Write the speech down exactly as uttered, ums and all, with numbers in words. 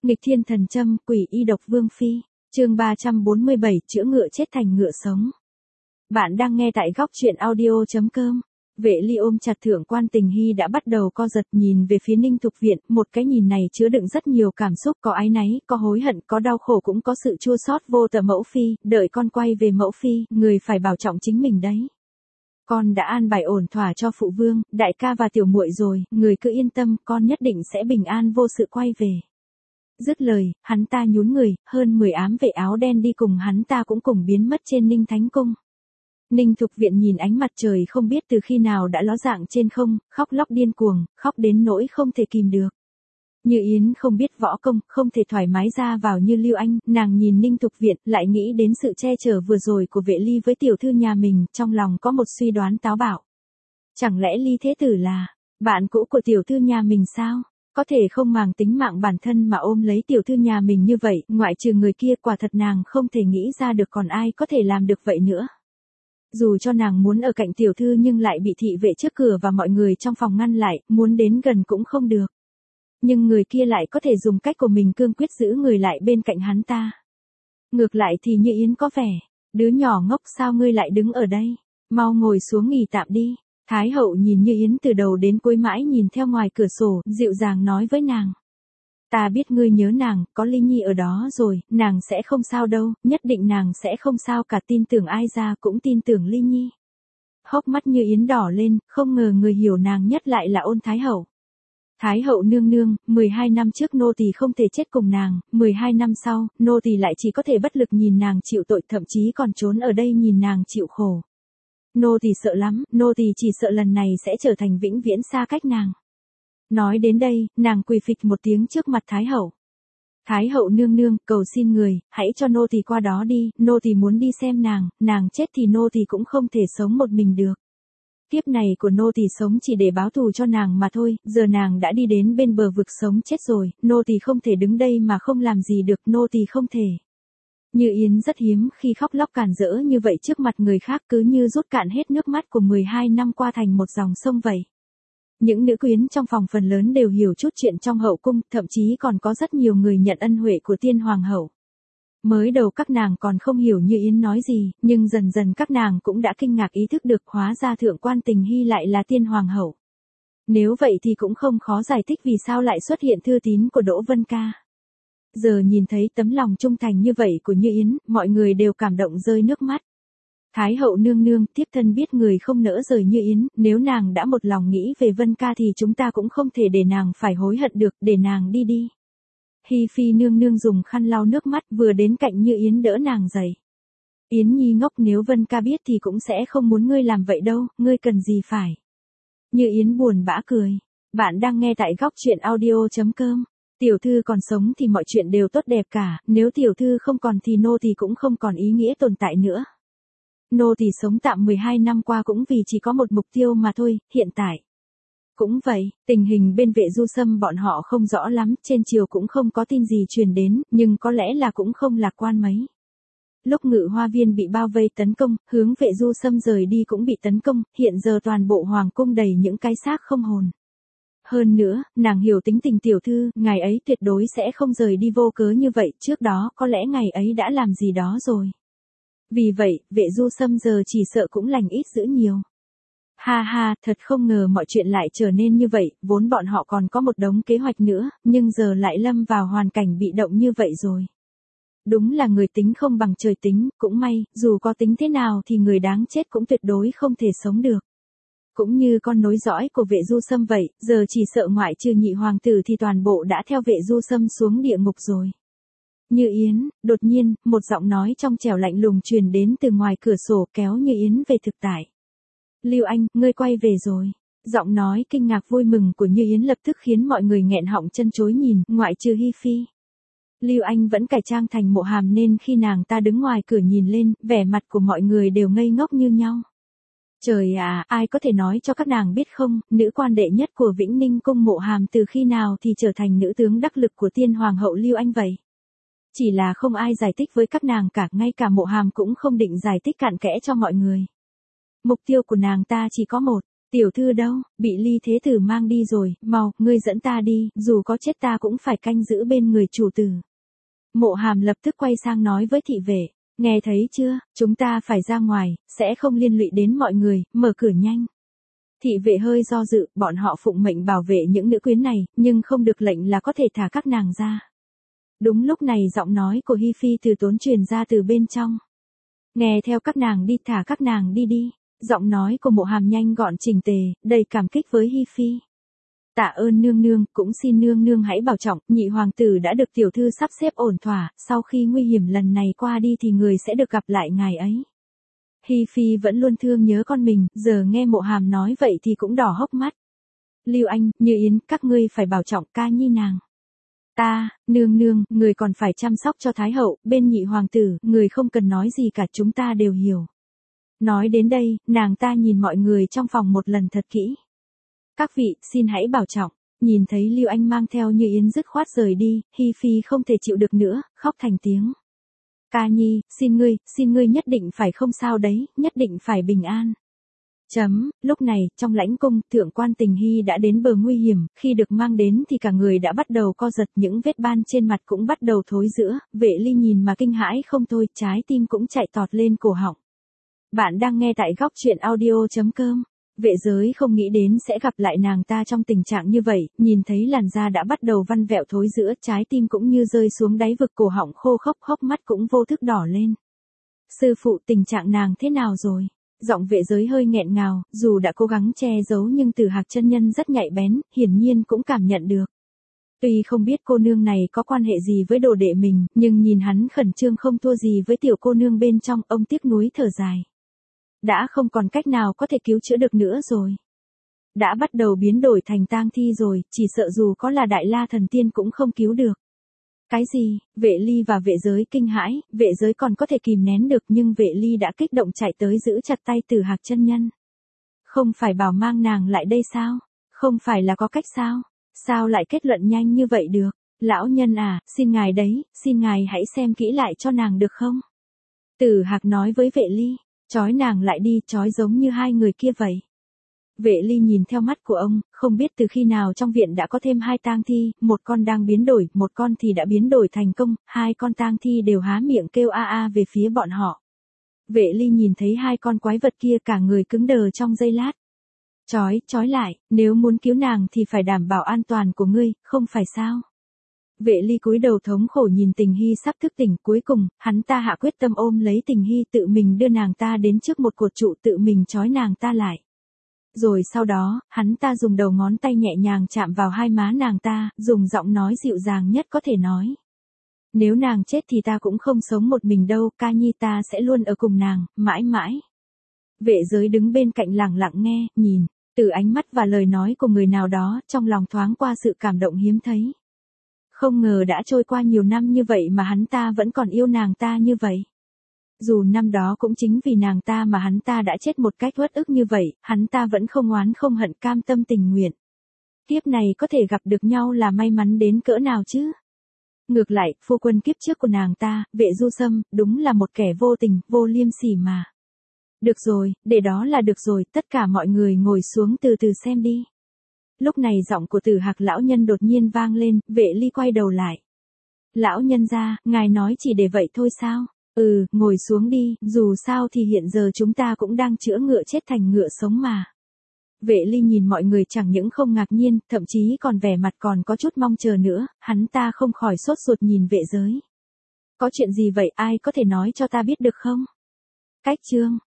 Nghịch thiên thần châm, quỷ y độc vương phi. Chương ba trăm bốn mươi bảy, chữa ngựa chết thành ngựa sống. Bạn đang nghe tại góc truyện audio chấm com. Vệ Ly ôm chặt Thượng quan Tình Hy đã bắt đầu co giật, nhìn về phía Ninh Thục Viện, một cái nhìn này chứa đựng rất nhiều cảm xúc, có áy náy, có hối hận, có đau khổ, cũng có sự chua xót vô tờ. Mẫu phi, đợi con quay về mẫu phi, người phải bảo trọng chính mình đấy. Con đã an bài ổn thỏa cho phụ vương, đại ca và tiểu muội rồi, người cứ yên tâm, con nhất định sẽ bình an vô sự quay về. Dứt lời, hắn ta nhún người, hơn mười ám vệ áo đen đi cùng hắn ta cũng cùng biến mất trên Ninh Thánh Cung. Ninh Thục Viện nhìn ánh mặt trời không biết từ khi nào đã ló dạng trên không, khóc lóc điên cuồng, khóc đến nỗi không thể kìm được. Như Yến không biết võ công, không thể thoải mái ra vào như Lưu Anh, nàng nhìn Ninh Thục Viện, lại nghĩ đến sự che chở vừa rồi của Vệ Ly với tiểu thư nhà mình, trong lòng có một suy đoán táo bạo. Chẳng lẽ Ly Thế Tử là bạn cũ của tiểu thư nhà mình sao? Có thể không màng tính mạng bản thân mà ôm lấy tiểu thư nhà mình như vậy, ngoại trừ người kia, quả thật nàng không thể nghĩ ra được còn ai có thể làm được vậy nữa. Dù cho nàng muốn ở cạnh tiểu thư nhưng lại bị thị vệ trước cửa và mọi người trong phòng ngăn lại, muốn đến gần cũng không được. Nhưng người kia lại có thể dùng cách của mình cương quyết giữ người lại bên cạnh hắn ta. Ngược lại thì Như Yến có vẻ, đứa nhỏ ngốc, sao ngươi lại đứng ở đây, mau ngồi xuống nghỉ tạm đi. Thái hậu nhìn Như Yến từ đầu đến cuối, mãi nhìn theo ngoài cửa sổ, dịu dàng nói với nàng. Ta biết ngươi nhớ nàng, có Ly Nhi ở đó rồi, nàng sẽ không sao đâu, nhất định nàng sẽ không sao cả, tin tưởng ai ra cũng tin tưởng Ly Nhi. Hốc mắt Như Yến đỏ lên, không ngờ người hiểu nàng nhất lại là Ôn Thái hậu. Thái hậu nương nương, mười hai năm trước nô tỳ không thể chết cùng nàng, mười hai năm sau, nô tỳ lại chỉ có thể bất lực nhìn nàng chịu tội, thậm chí còn trốn ở đây nhìn nàng chịu khổ. Nô tỳ sợ lắm, nô tỳ chỉ sợ lần này sẽ trở thành vĩnh viễn xa cách nàng. Nói đến đây, nàng quỳ phịch một tiếng trước mặt Thái hậu. Thái hậu nương nương, cầu xin người, hãy cho nô tỳ qua đó đi, nô tỳ muốn đi xem nàng, nàng chết thì nô tỳ cũng không thể sống một mình được. Kiếp này của nô tỳ sống chỉ để báo thù cho nàng mà thôi, giờ nàng đã đi đến bên bờ vực sống chết rồi, nô tỳ không thể đứng đây mà không làm gì được, nô tỳ không thể. Như Yến rất hiếm khi khóc lóc càn rỡ như vậy trước mặt người khác, cứ như rút cạn hết nước mắt của mười hai năm qua thành một dòng sông vậy. Những nữ quyến trong phòng phần lớn đều hiểu chút chuyện trong hậu cung, thậm chí còn có rất nhiều người nhận ân huệ của tiên hoàng hậu. Mới đầu các nàng còn không hiểu Như Yến nói gì, nhưng dần dần các nàng cũng đã kinh ngạc ý thức được, hóa ra Thượng quan Tình Hy lại là tiên hoàng hậu. Nếu vậy thì cũng không khó giải thích vì sao lại xuất hiện thư tín của Đỗ Vân Ca. Giờ nhìn thấy tấm lòng trung thành như vậy của Như Yến, mọi người đều cảm động rơi nước mắt. Thái hậu nương nương, thiếp thân biết người không nỡ rời Như Yến, nếu nàng đã một lòng nghĩ về Vân Ca thì chúng ta cũng không thể để nàng phải hối hận được, để nàng đi đi. Hi Phi nương nương dùng khăn lau nước mắt, vừa đến cạnh Như Yến đỡ nàng dậy. Yến Nhi ngốc, nếu Vân Ca biết thì cũng sẽ không muốn ngươi làm vậy đâu, ngươi cần gì phải. Như Yến buồn bã cười. Bạn đang nghe tại góc truyện audio chấm com. Tiểu thư còn sống thì mọi chuyện đều tốt đẹp cả, nếu tiểu thư không còn thì nô tỳ cũng không còn ý nghĩa tồn tại nữa. Nô tỳ sống tạm mười hai năm qua cũng vì chỉ có một mục tiêu mà thôi, hiện tại. Cũng vậy, tình hình bên Vệ Du Sâm bọn họ không rõ lắm, trên triều cũng không có tin gì truyền đến, nhưng có lẽ là cũng không lạc quan mấy. Lúc Ngự Hoa Viên bị bao vây tấn công, hướng Vệ Du Sâm rời đi cũng bị tấn công, hiện giờ toàn bộ hoàng cung đầy những cái xác không hồn. Hơn nữa, nàng hiểu tính tình tiểu thư, ngày ấy tuyệt đối sẽ không rời đi vô cớ như vậy, trước đó có lẽ ngày ấy đã làm gì đó rồi. Vì vậy, Vệ Du Sâm giờ chỉ sợ cũng lành ít dữ nhiều. Ha ha, thật không ngờ mọi chuyện lại trở nên như vậy, vốn bọn họ còn có một đống kế hoạch nữa, nhưng giờ lại lâm vào hoàn cảnh bị động như vậy rồi. Đúng là người tính không bằng trời tính, cũng may, dù có tính thế nào thì người đáng chết cũng tuyệt đối không thể sống được. Cũng như con nối dõi của Vệ Du Sâm vậy, giờ chỉ sợ ngoại trừ nhị hoàng tử thì toàn bộ đã theo Vệ Du Sâm xuống địa ngục rồi. Như Yến, đột nhiên, một giọng nói trong trẻo lạnh lùng truyền đến từ ngoài cửa sổ, kéo Như Yến về thực tại. Lưu Anh, ngươi quay về rồi. Giọng nói kinh ngạc vui mừng của Như Yến lập tức khiến mọi người nghẹn họng chân chối nhìn, ngoại trừ Hi Phi. Lưu Anh vẫn cải trang thành Mộ Hàm nên khi nàng ta đứng ngoài cửa nhìn lên, vẻ mặt của mọi người đều ngây ngốc như nhau. Trời à, ai có thể nói cho các nàng biết không, nữ quan đệ nhất của Vĩnh Ninh cung Mộ Hàm từ khi nào thì trở thành nữ tướng đắc lực của tiên hoàng hậu Lưu Anh vậy? Chỉ là không ai giải thích với các nàng cả, ngay cả Mộ Hàm cũng không định giải thích cặn kẽ cho mọi người. Mục tiêu của nàng ta chỉ có một, Tiểu thư đâu, bị Ly Thế Tử mang đi rồi, mau, ngươi dẫn ta đi, dù có chết ta cũng phải canh giữ bên người chủ tử. Mộ Hàm lập tức quay sang nói với thị vệ, nghe thấy chưa, chúng ta phải ra ngoài, sẽ không liên lụy đến mọi người, mở cửa nhanh. Thị vệ hơi do dự, bọn họ phụng mệnh bảo vệ những nữ quyến này, nhưng không được lệnh là có thể thả các nàng ra. Đúng lúc này giọng nói của Hi Phi từ tốn truyền ra từ bên trong. Nghe theo các nàng đi, thả các nàng đi đi. Giọng nói của Mộ Hàm nhanh gọn chỉnh tề, đầy cảm kích với Hi Phi. Tạ ơn nương nương, cũng xin nương nương hãy bảo trọng, nhị hoàng tử đã được tiểu thư sắp xếp ổn thỏa, sau khi nguy hiểm lần này qua đi thì người sẽ được gặp lại ngài ấy. Hi Phi vẫn luôn thương nhớ con mình, giờ nghe Mộ Hàm nói vậy thì cũng đỏ hốc mắt. Lưu Anh, Như Yến, các ngươi phải bảo trọng ca nhi nàng. Ta, nương nương, người còn phải chăm sóc cho Thái hậu, bên nhị hoàng tử, người không cần nói gì cả, chúng ta đều hiểu. Nói đến đây, nàng ta nhìn mọi người trong phòng một lần thật kỹ. Các vị, xin hãy bảo trọng. Nhìn thấy Lưu Anh mang theo Như Yến dứt khoát rời đi, Hi Phi không thể chịu được nữa, khóc thành tiếng. Ca nhi, xin ngươi, xin ngươi nhất định phải không sao đấy, nhất định phải bình an. Chấm, lúc này, trong lãnh cung, thượng quan Tình Hy đã đến bờ nguy hiểm, khi được mang đến thì cả người đã bắt đầu co giật, những vết ban trên mặt cũng bắt đầu thối rữa, Vệ Ly nhìn mà kinh hãi không thôi, trái tim cũng chạy tọt lên cổ họng. Bạn đang nghe tại góc truyện audio chấm com. Vệ Giới không nghĩ đến sẽ gặp lại nàng ta trong tình trạng như vậy, nhìn thấy làn da đã bắt đầu văn vẹo thối rữa, trái tim cũng như rơi xuống đáy vực, cổ họng khô khốc, hốc mắt cũng vô thức đỏ lên. Sư phụ, tình trạng nàng thế nào rồi? Giọng Vệ Giới hơi nghẹn ngào, dù đã cố gắng che giấu nhưng Tử Hạc chân nhân rất nhạy bén, hiển nhiên cũng cảm nhận được. Tuy không biết cô nương này có quan hệ gì với đồ đệ mình, nhưng nhìn hắn khẩn trương không thua gì với tiểu cô nương bên trong, ông tiếc nuối thở dài. Đã không còn cách nào có thể cứu chữa được nữa rồi. Đã bắt đầu biến đổi thành tang thi rồi, chỉ sợ dù có là Đại La Thần Tiên cũng không cứu được. Cái gì? Vệ Ly và Vệ Giới kinh hãi, Vệ Giới còn có thể kìm nén được nhưng Vệ Ly đã kích động chạy tới giữ chặt tay Tử Hạc chân nhân. Không phải bảo mang nàng lại đây sao? Không phải là có cách sao? Sao lại kết luận nhanh như vậy được? Lão nhân à, xin ngài đấy, xin ngài hãy xem kỹ lại cho nàng được không? Tử Hạc nói với Vệ Ly. Chói nàng lại đi, chói giống như hai người kia vậy. Vệ Ly nhìn theo mắt của ông, không biết từ khi nào trong viện đã có thêm hai tang thi, một con đang biến đổi, một con thì đã biến đổi thành công, hai con tang thi đều há miệng kêu a a về phía bọn họ. Vệ Ly nhìn thấy hai con quái vật kia cả người cứng đờ trong giây lát. Chói, chói lại, nếu muốn cứu nàng thì phải đảm bảo an toàn của ngươi, không phải sao? Vệ Ly cúi đầu thống khổ nhìn Tình Hy sắp thức tỉnh, cuối cùng, hắn ta hạ quyết tâm ôm lấy Tình Hy, tự mình đưa nàng ta đến trước một cột trụ, tự mình trói nàng ta lại. Rồi sau đó, hắn ta dùng đầu ngón tay nhẹ nhàng chạm vào hai má nàng ta, dùng giọng nói dịu dàng nhất có thể nói. Nếu nàng chết thì ta cũng không sống một mình đâu, ca nhi ta sẽ luôn ở cùng nàng, mãi mãi. Vệ Giới đứng bên cạnh lặng lặng nghe, nhìn, từ ánh mắt và lời nói của người nào đó, trong lòng thoáng qua sự cảm động hiếm thấy. Không ngờ đã trôi qua nhiều năm như vậy mà hắn ta vẫn còn yêu nàng ta như vậy. Dù năm đó cũng chính vì nàng ta mà hắn ta đã chết một cách uất ức như vậy, hắn ta vẫn không oán không hận, cam tâm tình nguyện. Kiếp này có thể gặp được nhau là may mắn đến cỡ nào chứ? Ngược lại, phu quân kiếp trước của nàng ta, Vệ Du Sâm, đúng là một kẻ vô tình, vô liêm sỉ mà. Được rồi, để đó là được rồi, tất cả mọi người ngồi xuống từ từ xem đi. Lúc này giọng của Tử Hạc lão nhân đột nhiên vang lên, Vệ Ly quay đầu lại. Lão nhân gia, ngài nói chỉ để vậy thôi sao? Ừ, ngồi xuống đi, dù sao thì hiện giờ chúng ta cũng đang chữa ngựa chết thành ngựa sống mà. Vệ Ly nhìn mọi người chẳng những không ngạc nhiên, thậm chí còn vẻ mặt còn có chút mong chờ nữa, hắn ta không khỏi sốt ruột nhìn Vệ Giới. Có chuyện gì vậy, ai có thể nói cho ta biết được không? Cách chương,